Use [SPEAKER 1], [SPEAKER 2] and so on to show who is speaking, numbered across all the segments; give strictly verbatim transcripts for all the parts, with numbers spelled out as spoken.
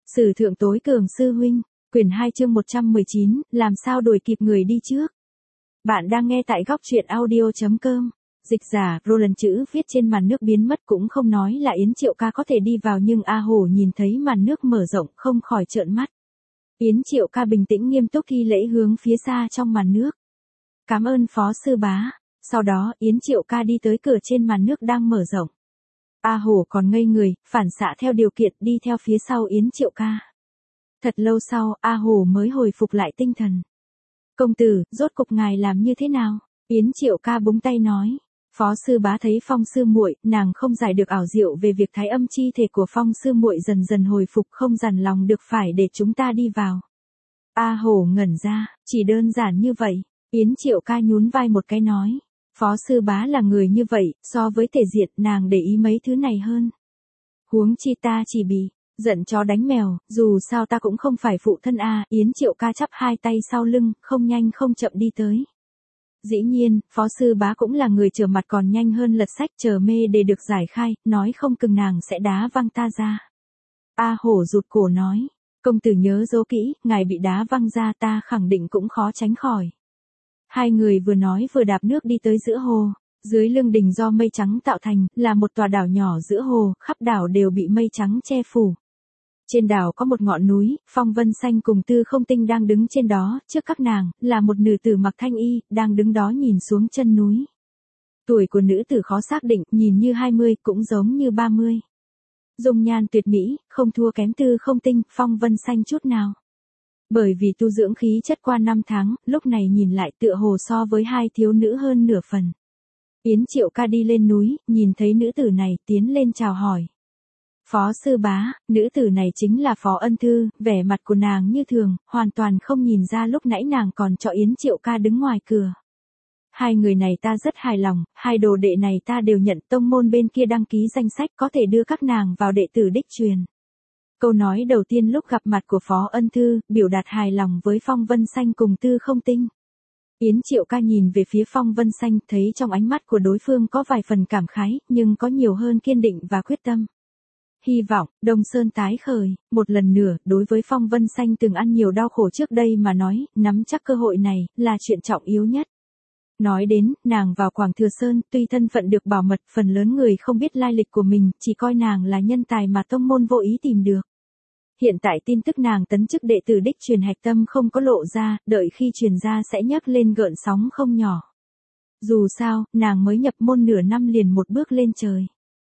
[SPEAKER 1] Sử thượng tối cường sư huynh, quyển hai chương một trăm mười chín, làm sao đuổi kịp người đi trước. Bạn đang nghe tại góc truyện audio.com. Dịch giả, Roland chữ viết trên màn nước biến mất cũng không nói là Yến Triệu Ca có thể đi vào, nhưng A Hổ nhìn thấy màn nước mở rộng không khỏi trợn mắt. Yến Triệu Ca bình tĩnh nghiêm túc thi lễ hướng phía xa trong màn nước. Cảm ơn phó sư bá. Sau đó Yến Triệu Ca đi tới cửa trên màn nước đang mở rộng. A Hổ còn ngây người, phản xạ theo điều kiện đi theo phía sau Yến Triệu Ca. Thật lâu sau, A Hổ mới hồi phục lại tinh thần. Công tử, rốt cục ngài làm như thế nào? Yến Triệu Ca búng tay nói. Phó sư bá thấy Phong sư muội, nàng không giải được ảo diệu về việc thái âm chi thể của Phong sư muội dần dần hồi phục, không dằn lòng được phải để chúng ta đi vào. A Hổ ngẩn ra, chỉ đơn giản như vậy. Yến Triệu Ca nhún vai một cái nói. Phó sư bá là người như vậy, so với thể diện nàng để ý mấy thứ này hơn. Huống chi ta chỉ bị giận chó đánh mèo, dù sao ta cũng không phải phụ thân a. Yến Triệu Ca chắp hai tay sau lưng, không nhanh không chậm đi tới. Dĩ nhiên, phó sư bá cũng là người trở mặt còn nhanh hơn lật sách, chờ mê để được giải khai, nói không chừng nàng sẽ đá văng ta ra. A Hổ rụt cổ nói, công tử nhớ dấu kỹ, ngài bị đá văng ra ta khẳng định cũng khó tránh khỏi. Hai người vừa nói vừa đạp nước đi tới giữa hồ. Dưới lưng đình do mây trắng tạo thành, là một tòa đảo nhỏ giữa hồ, khắp đảo đều bị mây trắng che phủ. Trên đảo có một ngọn núi, Phong Vân Xanh cùng Tư Không Tinh đang đứng trên đó, trước các nàng, là một nữ tử mặc thanh y, đang đứng đó nhìn xuống chân núi. Tuổi của nữ tử khó xác định, nhìn như hai mươi, cũng giống như ba mươi. Dung nhan tuyệt mỹ, không thua kém Tư Không Tinh, Phong Vân Xanh chút nào. Bởi vì tu dưỡng khí chất qua năm tháng, lúc này nhìn lại tựa hồ so với hai thiếu nữ hơn nửa phần. Yến Triệu Ca đi lên núi, nhìn thấy nữ tử này, tiến lên chào hỏi. Phó sư bá, nữ tử này chính là Phó Ân Thư, vẻ mặt của nàng như thường, hoàn toàn không nhìn ra lúc nãy nàng còn cho Yến Triệu Ca đứng ngoài cửa. Hai người này ta rất hài lòng, hai đồ đệ này ta đều nhận, tông môn bên kia đăng ký danh sách có thể đưa các nàng vào đệ tử đích truyền. Câu nói đầu tiên lúc gặp mặt của Phó Ân Thư, biểu đạt hài lòng với Phong Vân Xanh cùng Tư Không Tinh. Yến Triệu Ca nhìn về phía Phong Vân Xanh, thấy trong ánh mắt của đối phương có vài phần cảm khái, nhưng có nhiều hơn kiên định và quyết tâm. Hy vọng, Đông Sơn tái khởi, một lần nữa, đối với Phong Vân Xanh từng ăn nhiều đau khổ trước đây mà nói, nắm chắc cơ hội này, là chuyện trọng yếu nhất. Nói đến, nàng vào Quảng Thừa Sơn, tuy thân phận được bảo mật, phần lớn người không biết lai lịch của mình, chỉ coi nàng là nhân tài mà tông môn vô ý tìm được. Hiện tại tin tức nàng tấn chức đệ tử đích truyền hạch tâm không có lộ ra, đợi khi truyền ra sẽ nhấc lên gợn sóng không nhỏ. Dù sao, nàng mới nhập môn nửa năm liền một bước lên trời.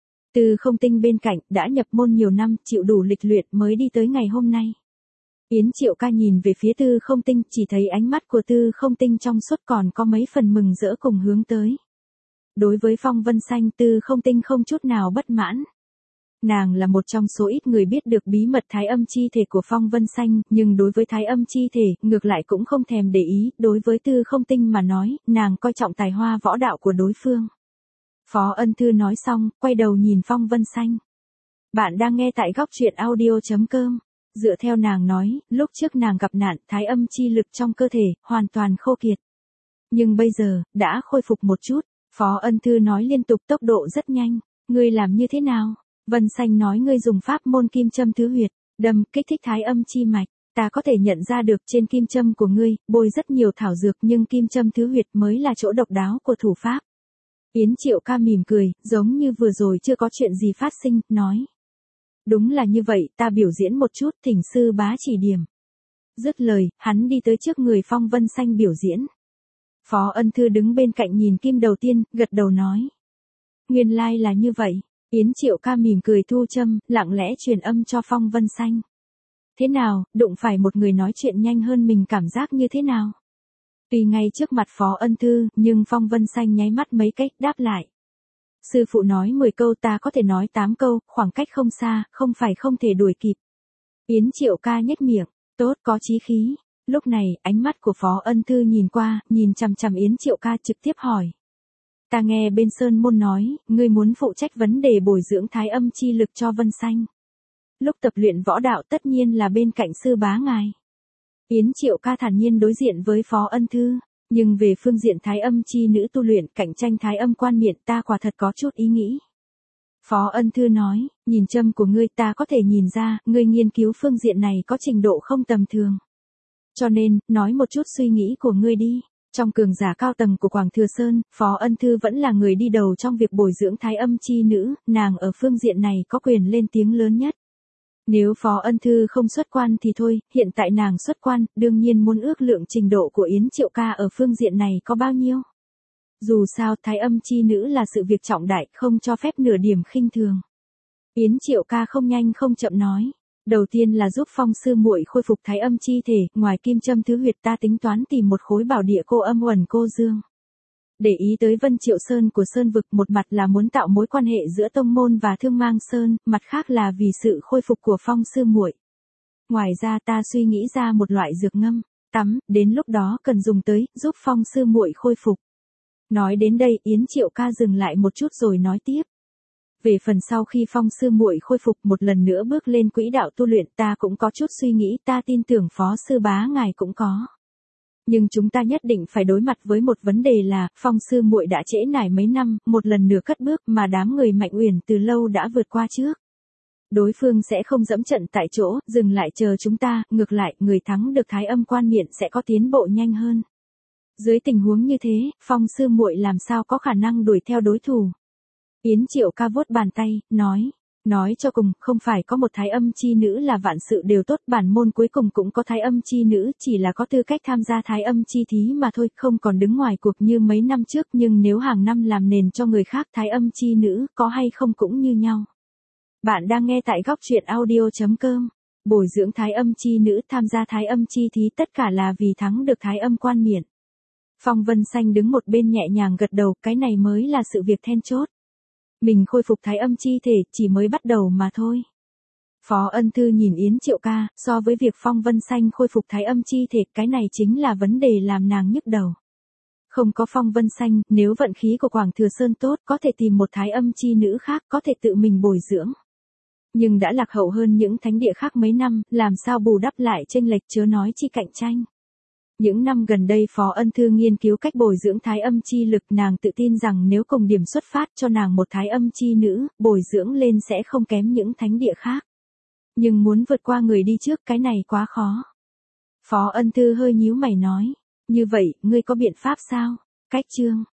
[SPEAKER 1] Tư Không Tinh bên cạnh, đã nhập môn nhiều năm, chịu đủ lịch luyện mới đi tới ngày hôm nay. Yến Triệu Ca nhìn về phía Tư Không Tinh, chỉ thấy ánh mắt của Tư Không Tinh trong suốt còn có mấy phần mừng rỡ cùng hướng tới. Đối với Phong Vân Xanh, Tư Không Tinh không chút nào bất mãn. Nàng là một trong số ít người biết được bí mật thái âm chi thể của Phong Vân Xanh, nhưng đối với thái âm chi thể, ngược lại cũng không thèm để ý, đối với Tư Không Tinh mà nói, nàng coi trọng tài hoa võ đạo của đối phương. Phó Ân Thư nói xong, quay đầu nhìn Phong Vân Xanh. Bạn đang nghe tại góc truyện audio.com. Dựa theo nàng nói, lúc trước nàng gặp nạn, thái âm chi lực trong cơ thể, hoàn toàn khô kiệt. Nhưng bây giờ, đã khôi phục một chút. Phó Ân Thư nói liên tục, tốc độ rất nhanh. Ngươi làm như thế nào? Vân Xanh nói ngươi dùng pháp môn kim châm thứ huyệt, đâm, kích thích thái âm chi mạch. Ta có thể nhận ra được trên kim châm của ngươi, bôi rất nhiều thảo dược, nhưng kim châm thứ huyệt mới là chỗ độc đáo của thủ pháp. Yến Triệu Ca mỉm cười, giống như vừa rồi chưa có chuyện gì phát sinh, nói. Đúng là như vậy, ta biểu diễn một chút, thỉnh sư bá chỉ điểm. Dứt lời, hắn đi tới trước người Phong Vân Xanh biểu diễn. Phó Ân Thư đứng bên cạnh nhìn kim đầu tiên, gật đầu nói. Nguyên lai là như vậy. Yến Triệu Ca mỉm cười thu châm, lặng lẽ truyền âm cho Phong Vân Xanh. Thế nào, đụng phải một người nói chuyện nhanh hơn mình cảm giác như thế nào? Tuy ngay trước mặt Phó Ân Thư, nhưng Phong Vân Xanh nháy mắt mấy cách, đáp lại. Sư phụ nói mười câu ta có thể nói tám câu, khoảng cách không xa, không phải không thể đuổi kịp. Yến Triệu Ca nhếch miệng, tốt, có chí khí. Lúc này, ánh mắt của Phó Ân Thư nhìn qua, nhìn chằm chằm Yến Triệu Ca trực tiếp hỏi. Ta nghe bên Sơn Môn nói, ngươi muốn phụ trách vấn đề bồi dưỡng thái âm chi lực cho Vân Xanh. Lúc tập luyện võ đạo tất nhiên là bên cạnh sư bá ngài. Yến Triệu Ca thản nhiên đối diện với Phó Ân Thư, nhưng về phương diện thái âm chi nữ tu luyện, cạnh tranh thái âm quan miện ta quả thật có chút ý nghĩ. Phó Ân Thư nói, Nhìn châm của ngươi ta có thể nhìn ra, ngươi nghiên cứu phương diện này có trình độ không tầm thường. Cho nên, nói một chút suy nghĩ của ngươi đi. Trong cường giả cao tầng của Quảng Thừa Sơn, Phó Ân Thư vẫn là người đi đầu trong việc bồi dưỡng thái âm chi nữ, nàng ở phương diện này có quyền lên tiếng lớn nhất. Nếu Phó Ân Thư không xuất quan thì thôi, hiện tại nàng xuất quan, đương nhiên muốn ước lượng trình độ của Yến Triệu Ca ở phương diện này có bao nhiêu. Dù sao thái âm chi nữ là sự việc trọng đại, không cho phép nửa điểm khinh thường. Yến Triệu Ca không nhanh không chậm nói. Đầu tiên là giúp Phong sư muội khôi phục thái âm chi thể, ngoài kim châm thứ huyệt ta tính toán tìm một khối bảo địa cô âm uẩn cô dương. Để ý tới Vân Triệu Sơn của Sơn Vực, một mặt là muốn tạo mối quan hệ giữa tông môn và Thương Mang Sơn, mặt khác là vì sự khôi phục của Phong sư muội. Ngoài ra ta suy nghĩ ra một loại dược ngâm, tắm, đến lúc đó cần dùng tới, giúp Phong sư muội khôi phục. Nói đến đây, Yến Triệu Ca dừng lại một chút rồi nói tiếp. Về phần sau khi Phong sư muội khôi phục một lần nữa bước lên quỹ đạo tu luyện, ta cũng có chút suy nghĩ, ta tin tưởng Phó sư bá ngài cũng có. Nhưng chúng ta nhất định phải đối mặt với một vấn đề là, Phong sư muội đã trễ nải mấy năm, một lần nữa cất bước mà đám người Mạnh Uyển từ lâu đã vượt qua trước. Đối phương sẽ không dẫm trận tại chỗ, dừng lại chờ chúng ta, ngược lại, người thắng được thái âm quan miện sẽ có tiến bộ nhanh hơn. Dưới tình huống như thế, Phong sư muội làm sao có khả năng đuổi theo đối thủ. Yến Triệu Ca vuốt bàn tay, nói, nói cho cùng, không phải có một thái âm chi nữ là vạn sự đều tốt, bản môn cuối cùng cũng có thái âm chi nữ, chỉ là có tư cách tham gia thái âm chi thí mà thôi, không còn đứng ngoài cuộc như mấy năm trước, nhưng nếu hàng năm làm nền cho người khác thái âm chi nữ, có hay không cũng như nhau. Bạn đang nghe tại góc truyện audio chấm com, bồi dưỡng thái âm chi nữ, tham gia thái âm chi thí tất cả là vì thắng được thái âm quan miện. Phong Vân Xanh đứng một bên nhẹ nhàng gật đầu, cái này mới là sự việc then chốt. Mình khôi phục thái âm chi thể, chỉ mới bắt đầu mà thôi. Phó Ân Thư nhìn Yến Triệu Ca, so với việc Phong Vân Xanh khôi phục thái âm chi thể, cái này chính là vấn đề làm nàng nhức đầu. Không có Phong Vân Xanh, nếu vận khí của Quảng Thừa Sơn tốt, có thể tìm một thái âm chi nữ khác, có thể tự mình bồi dưỡng. Nhưng đã lạc hậu hơn những thánh địa khác mấy năm, làm sao bù đắp lại chênh lệch, chớ nói chi cạnh tranh. Những năm gần đây Phó Ân Thư nghiên cứu cách bồi dưỡng thái âm chi lực, nàng tự tin rằng nếu cùng điểm xuất phát cho nàng một thái âm chi nữ, bồi dưỡng lên sẽ không kém những thánh địa khác. Nhưng muốn vượt qua người đi trước, cái này quá khó. Phó Ân Thư hơi nhíu mày nói, như vậy, ngươi có biện pháp sao? Cách chương,